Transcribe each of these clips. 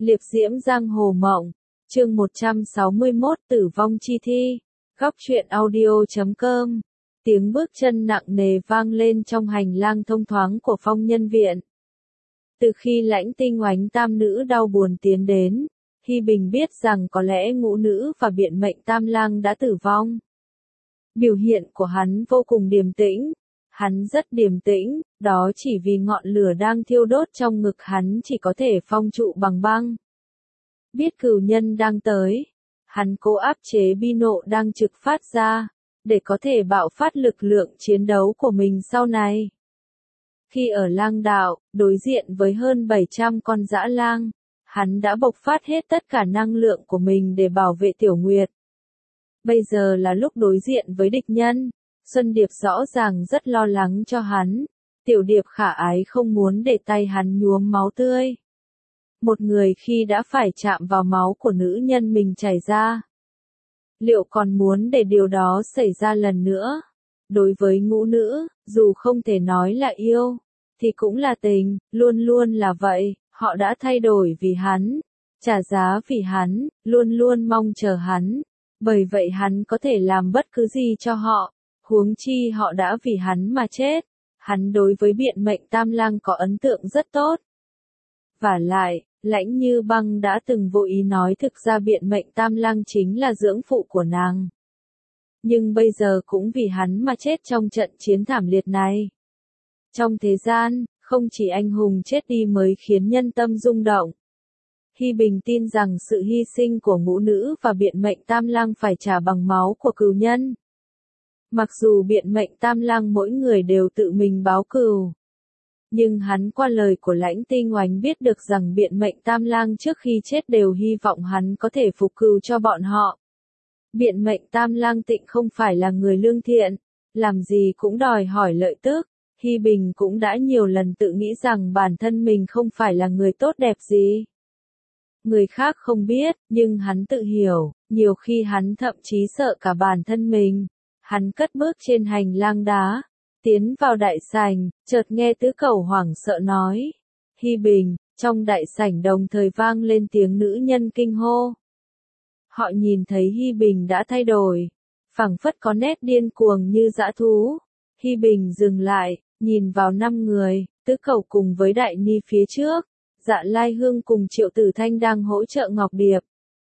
Liệp diễm giang hồ mộng, chương 161 tử vong chi thi, góc truyện audio.com. Tiếng bước chân nặng nề vang lên trong hành lang thông thoáng của Phong Nhân Viện. Từ khi Lãnh Tinh Oánh tam nữ đau buồn tiến đến, Hi Bình biết rằng có lẽ Ngũ Nữ và Biện Mệnh Tam Lang đã tử vong. Biểu hiện của hắn vô cùng điềm tĩnh. Hắn rất điềm tĩnh, đó chỉ vì ngọn lửa đang thiêu đốt trong ngực hắn chỉ có thể phong trụ bằng băng. Biết cửu nhân đang tới, hắn cố áp chế bi nộ đang trực phát ra, để có thể bạo phát lực lượng chiến đấu của mình sau này. Khi ở lang đạo, đối diện với hơn 700 con dã lang, hắn đã bộc phát hết tất cả năng lượng của mình để bảo vệ Tiểu Nguyệt. Bây giờ là lúc đối diện với địch nhân. Xuân Điệp rõ ràng rất lo lắng cho hắn. Tiểu Điệp khả ái không muốn để tay hắn nhuốm máu tươi. Một người khi đã phải chạm vào máu của nữ nhân mình chảy ra, liệu còn muốn để điều đó xảy ra lần nữa? Đối với Ngũ Nữ, dù không thể nói là yêu, thì cũng là tình, luôn luôn là vậy. Họ đã thay đổi vì hắn, trả giá vì hắn, luôn luôn mong chờ hắn. Bởi vậy hắn có thể làm bất cứ gì cho họ. Huống chi họ đã vì hắn mà chết. Hắn đối với Biện Mệnh Tam Lang có ấn tượng rất tốt. Vả lại, Lãnh Như Băng đã từng vô ý nói thực ra Biện Mệnh Tam Lang chính là dưỡng phụ của nàng. Nhưng bây giờ cũng vì hắn mà chết trong trận chiến thảm liệt này. Trong thế gian, không chỉ anh hùng chết đi mới khiến nhân tâm rung động. Hi Bình tin rằng sự hy sinh của Ngũ Nữ và Biện Mệnh Tam Lang phải trả bằng máu của cừu nhân. Mặc dù Biện Mệnh Tam Lang mỗi người đều tự mình báo cừu, nhưng hắn qua lời của Lãnh Tinh Oánh biết được rằng Biện Mệnh Tam Lang trước khi chết đều hy vọng hắn có thể phục cừu cho bọn họ. Biện Mệnh Tam Lang tịnh không phải là người lương thiện, làm gì cũng đòi hỏi lợi tức. Hi Bình cũng đã nhiều lần tự nghĩ rằng bản thân mình không phải là người tốt đẹp gì. Người khác không biết, nhưng hắn tự hiểu, nhiều khi hắn thậm chí sợ cả bản thân mình. Hắn cất bước trên hành lang đá, tiến vào đại sảnh, chợt nghe Tứ Cẩu hoảng sợ nói. Hi Bình, trong đại sảnh đồng thời vang lên tiếng nữ nhân kinh hô. Họ nhìn thấy Hi Bình đã thay đổi, phảng phất có nét điên cuồng như dã thú. Hi Bình dừng lại, nhìn vào 5 người, Tứ Cẩu cùng với Đại Ni phía trước, Dạ Lai Hương cùng Triệu Tử Thanh đang hỗ trợ Ngọc Điệp.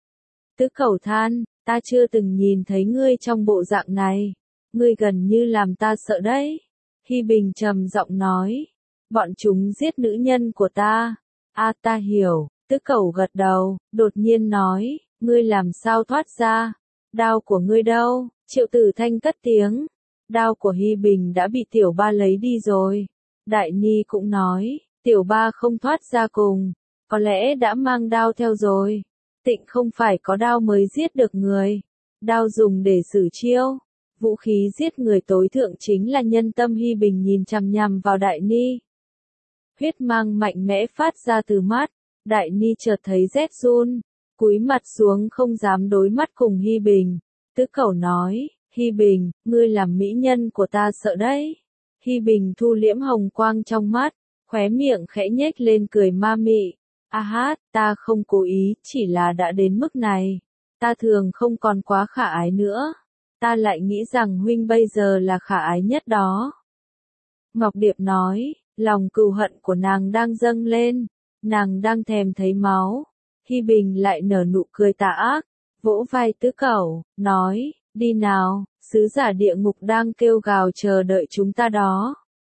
Tứ Cẩu than, ta chưa từng nhìn thấy ngươi trong bộ dạng này, ngươi gần như làm ta sợ đấy. Hi Bình trầm giọng nói, bọn chúng giết nữ nhân của ta. Ta hiểu. Tứ Cẩu gật đầu, đột nhiên nói, ngươi làm sao thoát ra? Đao của ngươi đâu? Triệu Tử Thanh cất tiếng, đao của Hi Bình đã bị Tiểu Ba lấy đi rồi. Đại Ni cũng nói, Tiểu Ba không thoát ra cùng, có lẽ đã mang đao theo rồi. Tịnh không phải có đao mới giết được người, đao dùng để xử chiêu. Vũ khí giết người tối thượng chính là nhân tâm. Hi Bình nhìn chằm chằm vào Đại Ni. Huyết mang mạnh mẽ phát ra từ mắt, Đại Ni chợt thấy rét run, cúi mặt xuống không dám đối mắt cùng Hi Bình. Tứ Cẩu nói, Hi Bình, ngươi làm mỹ nhân của ta sợ đấy. Hi Bình thu liễm hồng quang trong mắt, khóe miệng khẽ nhếch lên cười ma mị. Hát, ta không cố ý, chỉ là đã đến mức này. Ta thường không còn quá khả ái nữa. Ta lại nghĩ rằng huynh bây giờ là khả ái nhất đó. Ngọc Điệp nói, lòng cừu hận của nàng đang dâng lên. Nàng đang thèm thấy máu. Hi Bình lại nở nụ cười tà ác, vỗ vai Tứ Cẩu, nói, đi nào, sứ giả địa ngục đang kêu gào chờ đợi chúng ta đó.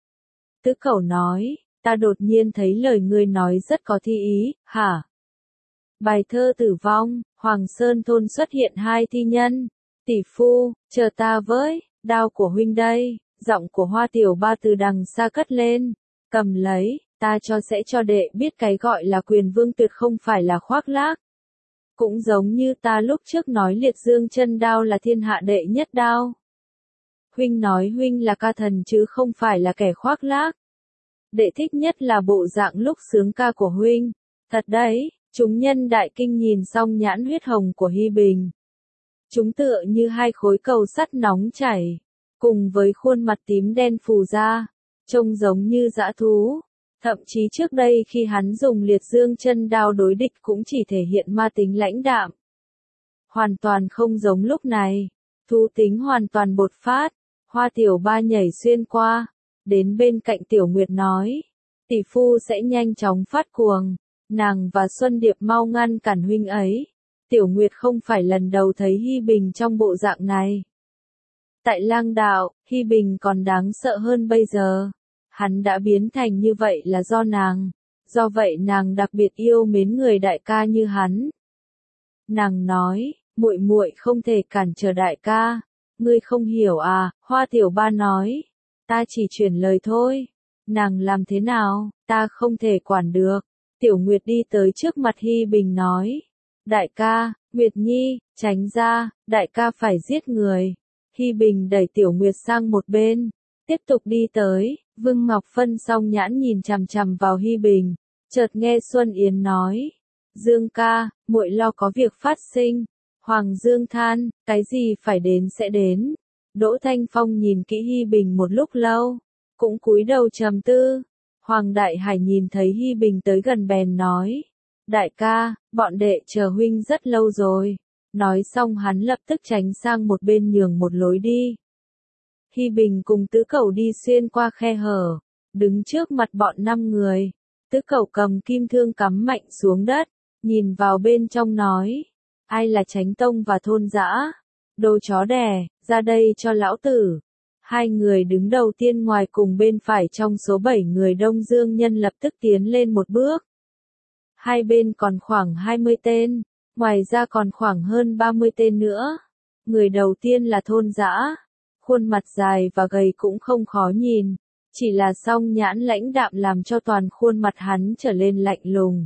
Tứ Cẩu nói, ta đột nhiên thấy lời ngươi nói rất có thi ý, hả? Bài thơ tử vong, Hoàng Sơn thôn xuất hiện 2 thi nhân. Tỷ phu, chờ ta với, đao của huynh đây. Giọng của Hoa Tiểu Ba từ đằng xa cất lên, cầm lấy, ta sẽ cho đệ biết cái gọi là quyền vương tuyệt không phải là khoác lác. Cũng giống như ta lúc trước nói liệt dương chân đao là thiên hạ đệ nhất đao. Huynh nói huynh là ca thần chứ không phải là kẻ khoác lác. Đệ thích nhất là bộ dạng lúc sướng ca của huynh. Thật đấy, chúng nhân đại kinh nhìn xong nhãn huyết hồng của Hi Bình. Chúng tựa như 2 khối cầu sắt nóng chảy, cùng với khuôn mặt tím đen phù ra, trông giống như dã thú. Thậm chí trước đây khi hắn dùng liệt dương chân đao đối địch cũng chỉ thể hiện ma tính lãnh đạm. Hoàn toàn không giống lúc này, thú tính hoàn toàn bột phát. Hoa Tiểu Ba nhảy xuyên qua, đến bên cạnh Tiểu Nguyệt nói, tỷ phu sẽ nhanh chóng phát cuồng, nàng và Xuân Điệp mau ngăn cản huynh ấy. Tiểu Nguyệt không phải lần đầu thấy Hi Bình trong bộ dạng này. Tại Lang Đạo, Hi Bình còn đáng sợ hơn bây giờ. Hắn đã biến thành như vậy là do nàng, do vậy nàng đặc biệt yêu mến người đại ca như hắn. Nàng nói, muội muội không thể cản trở đại ca, ngươi không hiểu à? Hoa Tiểu Ba nói, ta chỉ chuyển lời thôi, nàng làm thế nào, ta không thể quản được. Tiểu Nguyệt đi tới trước mặt Hi Bình nói, đại ca, Nguyệt Nhi, tránh ra, đại ca phải giết người. Hi Bình đẩy Tiểu Nguyệt sang một bên, tiếp tục đi tới. Vương Ngọc Phân song nhãn nhìn chằm chằm vào Hi Bình, chợt nghe Xuân Yến nói, Dương ca, muội lo có việc phát sinh. Hoàng Dương than, cái gì phải đến sẽ đến. Đỗ Thanh Phong nhìn kỹ Hi Bình một lúc lâu, cũng cúi đầu trầm tư. Hoàng Đại Hải nhìn thấy Hi Bình tới gần bèn nói, đại ca, bọn đệ chờ huynh rất lâu rồi. Nói xong hắn lập tức tránh sang một bên nhường một lối đi. Hi Bình cùng Tứ Cẩu đi xuyên qua khe hở, đứng trước mặt bọn 5 người. Tứ Cẩu cầm kim thương cắm mạnh xuống đất, nhìn vào bên trong nói, ai là Chánh Tông và Thôn Dã? Đồ chó đẻ, ra đây cho lão tử. 2 người đứng đầu tiên ngoài cùng bên phải trong số 7 người Đông Dương nhân lập tức tiến lên một bước. Hai bên còn khoảng 20 tên, ngoài ra còn khoảng hơn 30 tên nữa. Người đầu tiên là Thôn Dã. Khuôn mặt dài và gầy cũng không khó nhìn, chỉ là song nhãn lãnh đạm làm cho toàn khuôn mặt hắn trở lên lạnh lùng.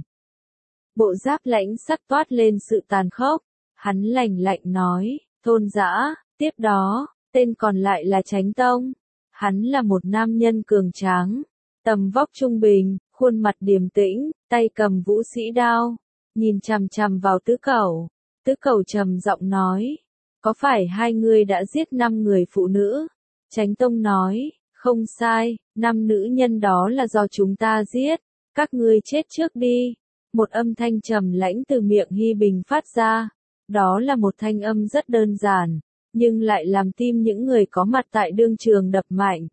Bộ giáp lãnh sắc toát lên sự tàn khốc, hắn lạnh lạnh nói, Thôn Dã. Tiếp đó, tên còn lại là Chánh Tông. Hắn là một nam nhân cường tráng, tầm vóc trung bình, khuôn mặt điềm tĩnh, tay cầm vũ sĩ đao, nhìn chằm chằm vào Tứ Cẩu. Tứ Cẩu trầm giọng nói, có phải 2 người đã giết 5 người phụ nữ? Chánh Tông nói, không sai, 5 nữ nhân đó là do chúng ta giết, các ngươi chết trước đi. Một âm thanh trầm lãnh từ miệng Hi Bình phát ra, đó là một thanh âm rất đơn giản, nhưng lại làm tim những người có mặt tại đương trường đập mạnh.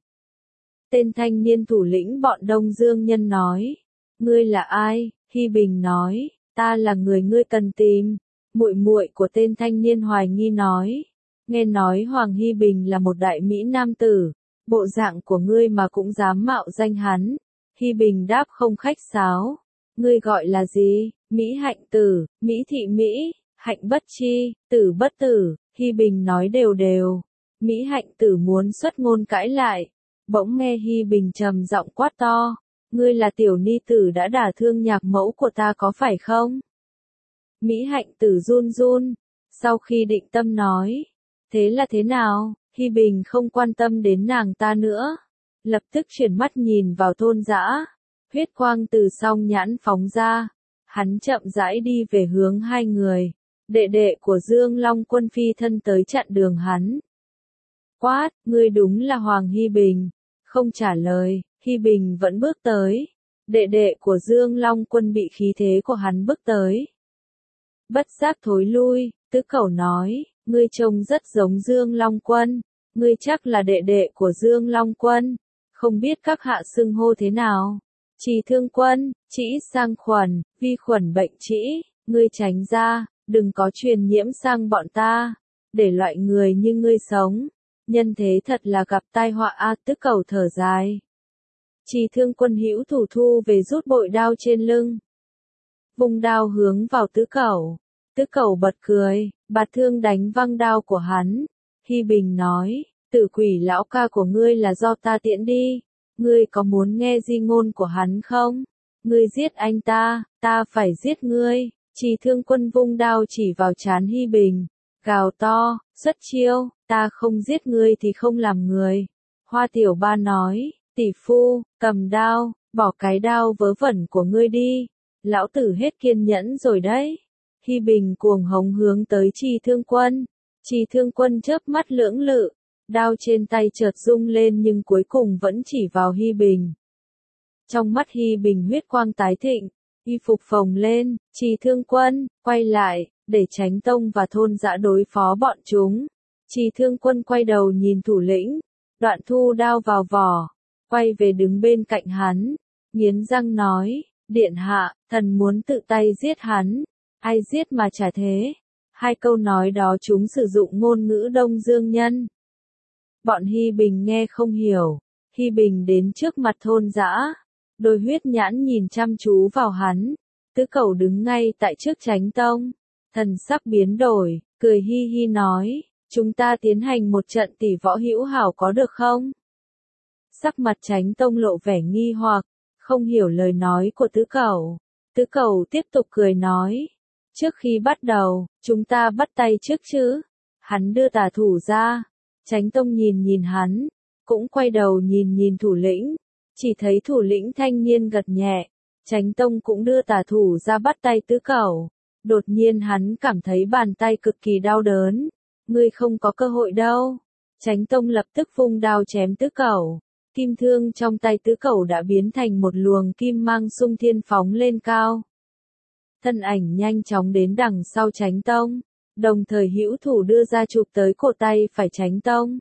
Tên thanh niên thủ lĩnh bọn Đông Dương nhân nói, ngươi là ai? Hi Bình nói, ta là người ngươi cần tìm. Muội muội của tên thanh niên hoài nghi nói, nghe nói Hoàng Hi Bình là một đại mỹ nam tử, bộ dạng của ngươi mà cũng dám mạo danh hắn. Hi Bình đáp không khách sáo, ngươi gọi là gì? Mỹ Hạnh Tử, Mỹ Thị Mỹ, Hạnh bất chi, Tử bất tử. Hi Bình nói đều đều. Mỹ Hạnh Tử muốn xuất ngôn cãi lại, bỗng nghe Hi Bình trầm giọng quát to, ngươi là tiểu ni tử đã đả thương nhạc mẫu của ta có phải không? Mỹ Hạnh Tử run run, sau khi định tâm nói, thế là thế nào? Hi Bình không quan tâm đến nàng ta nữa, lập tức chuyển mắt nhìn vào Thôn Dã, huyết quang từ song nhãn phóng ra, hắn chậm rãi đi về hướng 2 người, đệ đệ của Dương Long Quân phi thân tới chặn đường hắn. Quát, ngươi đúng là Hoàng Hi Bình, không trả lời, Hi Bình vẫn bước tới, đệ đệ của Dương Long Quân bị khí thế của hắn bước tới. Bất giác thối lui, Tứ Cẩu nói, ngươi trông rất giống Dương Long Quân, ngươi chắc là đệ đệ của Dương Long Quân, không biết các hạ xưng hô thế nào. Trì Thương Quân, trĩ sang khuẩn, vi khuẩn bệnh trĩ, ngươi tránh ra, đừng có truyền nhiễm sang bọn ta, để loại người như ngươi sống, nhân thế thật là gặp tai họa a. Tứ Cẩu thở dài. Trì Thương Quân hữu thủ thu về rút bội đao trên lưng, vung đao hướng vào Tứ Cẩu. Tứ Cẩu bật cười, bạt thương đánh văng đao của hắn. Hi Bình nói, Tử Quỷ lão ca của ngươi là do ta tiễn đi, ngươi có muốn nghe di ngôn của hắn không? Ngươi giết anh ta, ta phải giết ngươi. Trì Thương Quân vung đao chỉ vào trán Hi Bình, gào to, xuất chiêu, ta không giết ngươi thì không làm người. Hoa Tiểu Ba nói, tỷ phu, cầm đao, bỏ cái đao vớ vẩn của ngươi đi, lão tử hết kiên nhẫn rồi đấy. Hi Bình cuồng hống hướng tới Trì Thương Quân. Trì Thương Quân chớp mắt lưỡng lự, đao trên tay chợt rung lên nhưng cuối cùng vẫn chỉ vào Hi Bình. Trong mắt Hi Bình huyết quang tái thịnh, y phục phồng lên, Trì Thương Quân, quay lại, để Chánh Tông và thôn dã đối phó bọn chúng. Trì Thương Quân quay đầu nhìn thủ lĩnh, Đoạn thu đao vào vỏ, quay về đứng bên cạnh hắn, nghiến răng nói, điện hạ, thần muốn tự tay giết hắn, ai giết mà chả thế. Hai câu nói đó chúng sử dụng ngôn ngữ Đông Dương nhân. Bọn Hi Bình nghe không hiểu, Hi Bình đến trước mặt thôn dã, đôi huyết nhãn nhìn chăm chú vào hắn, Tứ Cẩu đứng ngay tại trước Chánh Tông, thần sắc biến đổi, cười hi hi nói, chúng ta tiến hành một trận tỷ võ hữu hảo có được không? Sắc mặt Chánh Tông lộ vẻ nghi hoặc, không hiểu lời nói của Tứ Cẩu. Tứ Cẩu tiếp tục cười nói, trước khi bắt đầu, chúng ta bắt tay trước chứ. Hắn đưa tà thủ ra, Chánh Tông nhìn nhìn hắn, cũng quay đầu nhìn nhìn thủ lĩnh, chỉ thấy thủ lĩnh thanh niên gật nhẹ, Chánh Tông cũng đưa tà thủ ra bắt tay Tứ Cẩu. Đột nhiên hắn cảm thấy bàn tay cực kỳ đau đớn, ngươi không có cơ hội đâu. Chánh Tông lập tức vung đao chém Tứ Cẩu, kim thương trong tay Tứ Cẩu đã biến thành một luồng kim mang xung thiên phóng lên cao. Thân ảnh nhanh chóng đến đằng sau Chánh Tông, đồng thời hữu thủ đưa ra chụp tới cổ tay phải Chánh Tông.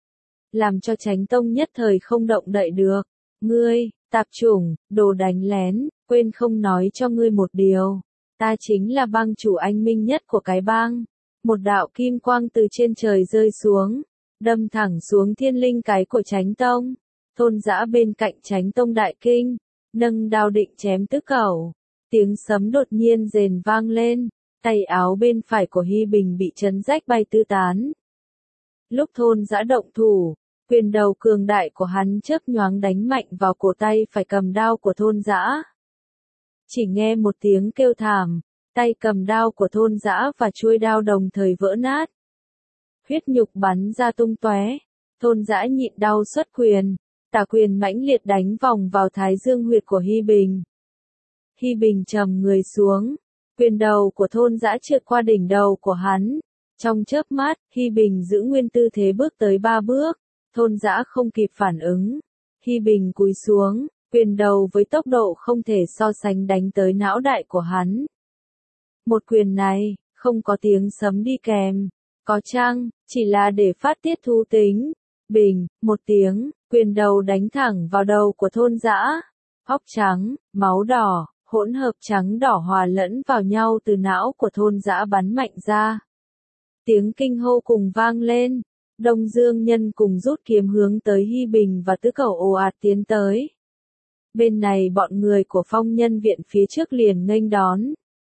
Làm cho Chánh Tông nhất thời không động đậy được. Ngươi, tạp chủng, đồ đánh lén, quên không nói cho ngươi một điều. Ta chính là bang chủ anh minh nhất của cái bang. Một đạo kim quang từ trên trời rơi xuống, đâm thẳng xuống thiên linh cái của Chánh Tông. Thôn dã bên cạnh Chánh Tông đại kinh, nâng đao định chém Tứ Cẩu. Tiếng sấm đột nhiên rền vang lên, tay áo bên phải của Hi Bình bị chấn rách bay tứ tán. Lúc thôn dã động thủ, quyền đầu cường đại của hắn chớp nhoáng đánh mạnh vào cổ tay phải cầm đao của thôn dã. Chỉ nghe một tiếng kêu thảm, tay cầm đao của thôn dã và chuôi đao đồng thời vỡ nát. Huyết nhục bắn ra tung tóe, thôn dã nhịn đau xuất quyền, tả quyền mãnh liệt đánh vòng vào thái dương huyệt của Hi Bình. Hi Bình trầm người xuống, quyền đầu của thôn dã trượt qua đỉnh đầu của hắn. Trong chớp mắt, Hi Bình giữ nguyên tư thế bước tới 3 bước, thôn dã không kịp phản ứng. Hi Bình cúi xuống, quyền đầu với tốc độ không thể so sánh đánh tới não đại của hắn. Một quyền này, không có tiếng sấm đi kèm, có chăng, chỉ là để phát tiết thú tính. Bình, một tiếng, quyền đầu đánh thẳng vào đầu của thôn dã. Óc trắng, máu đỏ, hỗn hợp trắng đỏ hòa lẫn vào nhau từ não của thôn dã bắn mạnh ra. Tiếng kinh hô cùng vang lên, Đông Dương nhân cùng rút kiếm hướng tới Hi Bình và Tứ Cẩu ồ ạt tiến tới. Bên này bọn người của Phong Nhân viện phía trước liền nghênh đón.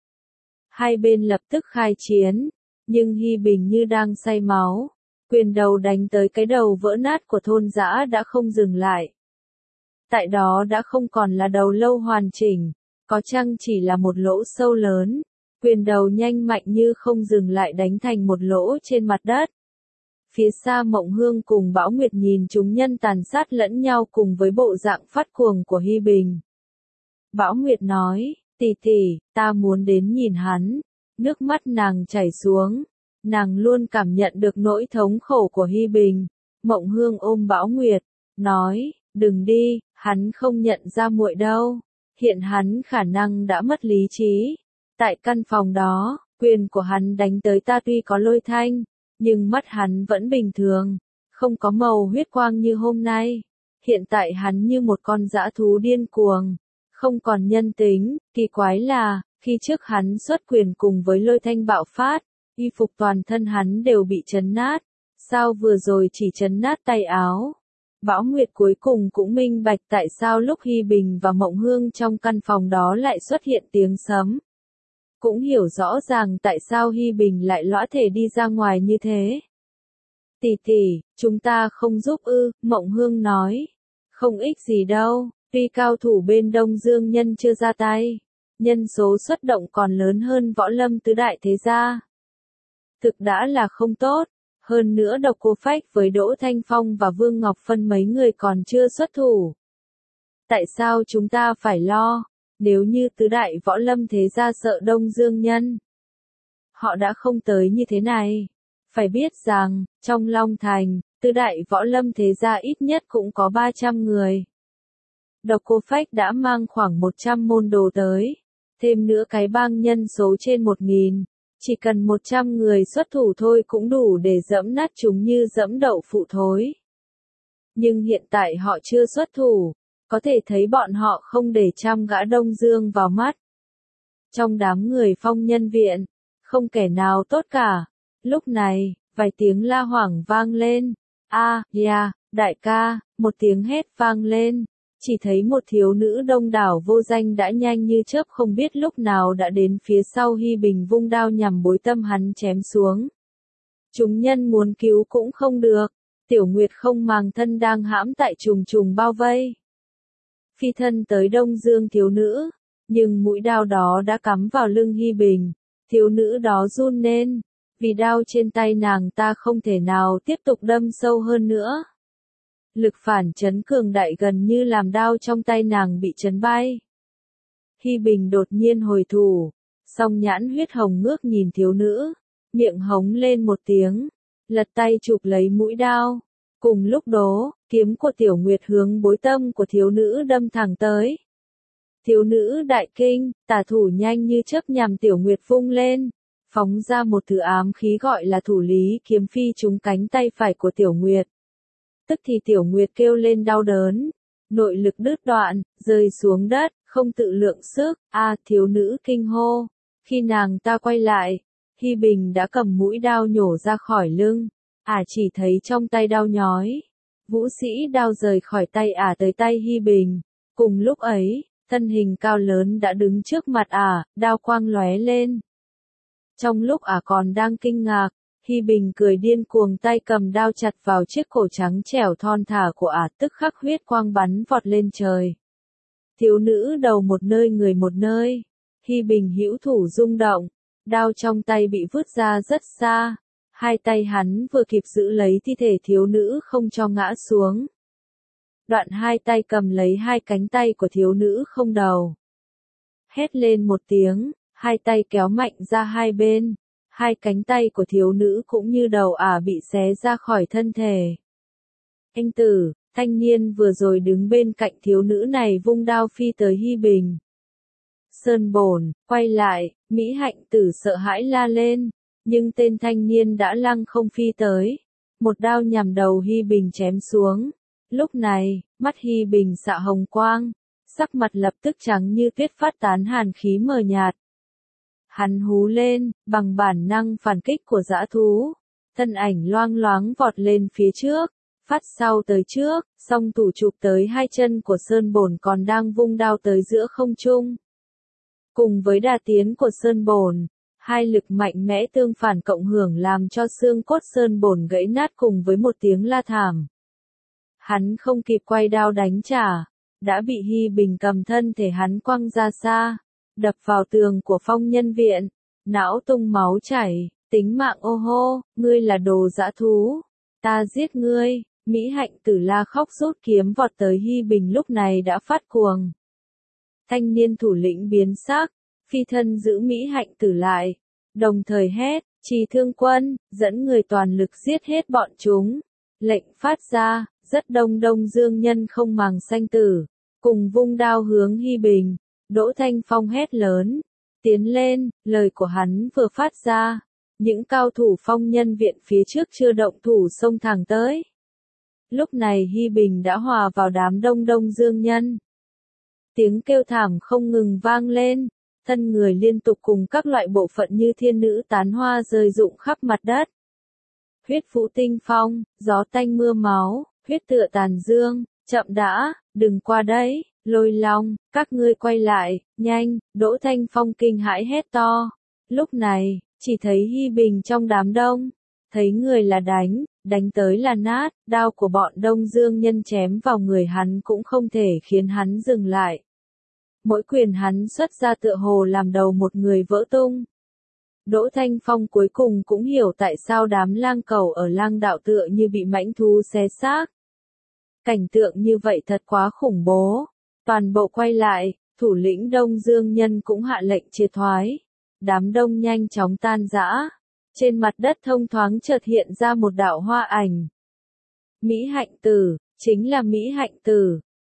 Hai bên lập tức khai chiến, nhưng Hi Bình như đang say máu, quyền đầu đánh tới cái đầu vỡ nát của thôn dã đã không dừng lại. Tại đó đã không còn là đầu lâu hoàn chỉnh, có chăng chỉ là một lỗ sâu lớn, quyền đầu nhanh mạnh như không dừng lại đánh thành một lỗ trên mặt đất. Phía xa Mộng Hương cùng Bão Nguyệt nhìn chúng nhân tàn sát lẫn nhau cùng với bộ dạng phát cuồng của Hi Bình. Bão Nguyệt nói, tỷ tỷ, ta muốn đến nhìn hắn. Nước mắt nàng chảy xuống, nàng luôn cảm nhận được nỗi thống khổ của Hi Bình. Mộng Hương ôm Bão Nguyệt, nói, đừng đi, hắn không nhận ra muội đâu. Hiện hắn khả năng đã mất lý trí. Tại căn phòng đó, quyền của hắn đánh tới ta tuy có lôi thanh, nhưng mắt hắn vẫn bình thường, không có màu huyết quang như hôm nay. Hiện tại hắn như một con dã thú điên cuồng, không còn nhân tính. Kỳ quái là, khi trước hắn xuất quyền cùng với lôi thanh bạo phát, y phục toàn thân hắn đều bị chấn nát. Sao vừa rồi chỉ chấn nát tay áo? Bão Nguyệt cuối cùng cũng minh bạch tại sao lúc Hi Bình và Mộng Hương trong căn phòng đó lại xuất hiện tiếng sấm. Cũng hiểu rõ ràng tại sao Hi Bình lại lõa thể đi ra ngoài như thế. Tỷ tỷ, chúng ta không giúp ư, Mộng Hương nói. Không ích gì đâu, tuy cao thủ bên Đông Dương nhân chưa ra tay, nhân số xuất động còn lớn hơn Võ Lâm tứ đại thế gia. Thực đã là không tốt, hơn nữa Độc Cô Phách với Đỗ Thanh Phong và Vương Ngọc Phân mấy người còn chưa xuất thủ. Tại sao chúng ta phải lo? Nếu như tứ đại Võ Lâm thế gia sợ Đông Dương nhân, họ đã không tới như thế này. Phải biết rằng, trong Long Thành, tứ đại Võ Lâm thế gia ít nhất cũng có 300 người. Độc Cô Phách đã mang khoảng 100 môn đồ tới, thêm nữa cái bang nhân số trên 1.000, chỉ cần 100 người xuất thủ thôi cũng đủ để dẫm nát chúng như dẫm đậu phụ thối. Nhưng hiện tại họ chưa xuất thủ, có thể thấy bọn họ không để trăm gã Đông Dương vào mắt. Trong đám người Phong Nhân Viện, không kẻ nào tốt cả. Lúc này, vài tiếng la hoảng vang lên. Đại ca, một tiếng hét vang lên. Chỉ thấy một thiếu nữ đông đảo vô danh đã nhanh như chớp không biết lúc nào đã đến phía sau Hi Bình vung đao nhằm bối tâm hắn chém xuống. Chúng nhân muốn cứu cũng không được. Tiểu Nguyệt không màng thân đang hãm tại trùng trùng bao vây. Phi thân tới Đông Dương thiếu nữ, nhưng mũi đao đó đã cắm vào lưng Hi Bình. Thiếu nữ đó run lên, vì đao trên tay nàng ta không thể nào tiếp tục đâm sâu hơn nữa. Lực phản chấn cường đại gần như làm đao trong tay nàng bị chấn bay. Hi Bình đột nhiên hồi thủ, song nhãn huyết hồng ngước nhìn thiếu nữ, miệng hống lên một tiếng, lật tay chụp lấy mũi đao. Cùng lúc đó, kiếm của Tiểu Nguyệt hướng bối tâm của thiếu nữ đâm thẳng tới. Thiếu nữ đại kinh, tả thủ nhanh như chớp nhằm Tiểu Nguyệt vung lên, phóng ra một thứ ám khí gọi là thủ lý kiếm phi trúng cánh tay phải của Tiểu Nguyệt. Tức thì Tiểu Nguyệt kêu lên đau đớn, nội lực đứt đoạn, rơi xuống đất, không tự lượng sức. Thiếu nữ kinh hô. Khi nàng ta quay lại, Hi Bình đã cầm mũi đao nhổ ra khỏi lưng. Chỉ thấy trong tay đao nhói. Vũ sĩ đao rời khỏi tay tới tay Hi Bình. Cùng lúc ấy, thân hình cao lớn đã đứng trước mặt đao quang lóe lên. Trong lúc còn đang kinh ngạc, Hi Bình cười điên cuồng tay cầm đao chặt vào chiếc cổ trắng trẻo thon thả của tức khắc huyết quang bắn vọt lên trời. Thiếu nữ đầu một nơi người một nơi, Hi Bình hữu thủ rung động, đao trong tay bị vứt ra rất xa, hai tay hắn vừa kịp giữ lấy thi thể thiếu nữ không cho ngã xuống. Đoạn hai tay cầm lấy hai cánh tay của thiếu nữ không đầu. Hét lên một tiếng, hai tay kéo mạnh ra hai bên. Hai cánh tay của thiếu nữ cũng như đầu bị xé ra khỏi thân thể. Anh Tử, thanh niên vừa rồi đứng bên cạnh thiếu nữ này vung đao phi tới Hi Bình. Sơn Bổn, quay lại, Mỹ Hạnh Tử sợ hãi la lên, nhưng tên thanh niên đã lăng không phi tới. Một đao nhằm đầu Hi Bình chém xuống. Lúc này, mắt Hi Bình xạ hồng quang, sắc mặt lập tức trắng như tuyết phát tán hàn khí mờ nhạt. Hắn hú lên, bằng bản năng phản kích của dã thú. Thân ảnh loang loáng vọt lên phía trước, phát sau tới trước, song thủ chụp tới hai chân của Sơn Bổn còn đang vung đao tới giữa không trung. Cùng với đà tiến của Sơn Bổn, hai lực mạnh mẽ tương phản cộng hưởng làm cho xương cốt Sơn Bổn gãy nát cùng với một tiếng la thảm. Hắn không kịp quay đao đánh trả, đã bị Hi Bình cầm thân thể hắn quăng ra xa, đập vào tường của Phong Nhân Viện, não tung máu chảy, tính mạng ô hô, ngươi là đồ dã thú, ta giết ngươi. Mỹ Hạnh Tử la khóc rút kiếm vọt tới Hi Bình lúc này đã phát cuồng. Thanh niên thủ lĩnh biến sắc, phi thân giữ Mỹ Hạnh Tử lại, đồng thời hét, Trì Thương Quân, dẫn người toàn lực giết hết bọn chúng. Lệnh phát ra, rất đông Đông Dương nhân không màng sanh tử, cùng vung đao hướng Hi Bình. Đỗ Thanh Phong hét lớn, tiến lên, lời của hắn vừa phát ra, những cao thủ Phong Nhân Viện phía trước chưa động thủ xông thẳng tới. Lúc này Hi Bình đã hòa vào đám đông Đông Dương nhân. Tiếng kêu thảm không ngừng vang lên, thân người liên tục cùng các loại bộ phận như thiên nữ tán hoa rơi rụng khắp mặt đất. Huyết vũ tinh phong, gió tanh mưa máu, huyết tựa tàn dương, chậm đã, đừng qua đấy. Lôi Long, các ngươi quay lại, nhanh, Đỗ Thanh Phong kinh hãi hét to. Lúc này, chỉ thấy Hi Bình trong đám đông, thấy người là đánh tới là nát, đao của bọn Đông Dương nhân chém vào người hắn cũng không thể khiến hắn dừng lại. Mỗi quyền hắn xuất ra tựa hồ làm đầu một người vỡ tung. Đỗ Thanh Phong cuối cùng cũng hiểu tại sao đám lang cẩu ở lang đạo tựa như bị mãnh thú xé xác. Cảnh tượng như vậy thật quá khủng bố. Toàn bộ quay lại, thủ lĩnh Đông Dương nhân cũng hạ lệnh triệt thoái. Đám đông nhanh chóng tan rã. Trên mặt đất thông thoáng chợt hiện ra một đạo hoa ảnh. Mỹ Hạnh Tử, chính là Mỹ Hạnh Tử.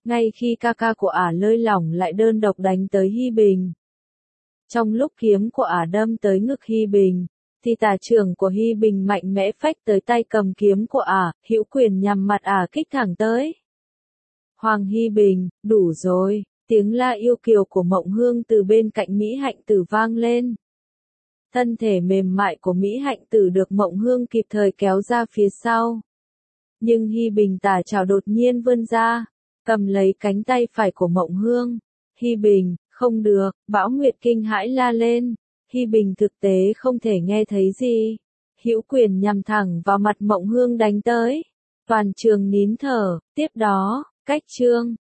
Ngay khi ca ca của ả lơi lỏng lại đơn độc đánh tới Hi Bình. Trong lúc kiếm của ả đâm tới ngực Hi Bình, thì tả trưởng của Hi Bình mạnh mẽ phách tới tay cầm kiếm của ả, hữu quyền nhằm mặt ả kích thẳng tới. Hoàng Hi Bình, đủ rồi, tiếng la yêu kiều của Mộng Hương từ bên cạnh Mỹ Hạnh Tử vang lên. Thân thể mềm mại của Mỹ Hạnh Tử được Mộng Hương kịp thời kéo ra phía sau. Nhưng Hi Bình tả chảo đột nhiên vươn ra, cầm lấy cánh tay phải của Mộng Hương. Hi Bình, không được, Bão Nguyệt kinh hãi la lên. Hi Bình thực tế không thể nghe thấy gì. Hữu quyền nhằm thẳng vào mặt Mộng Hương đánh tới. Toàn trường nín thở, tiếp đó, cách chương.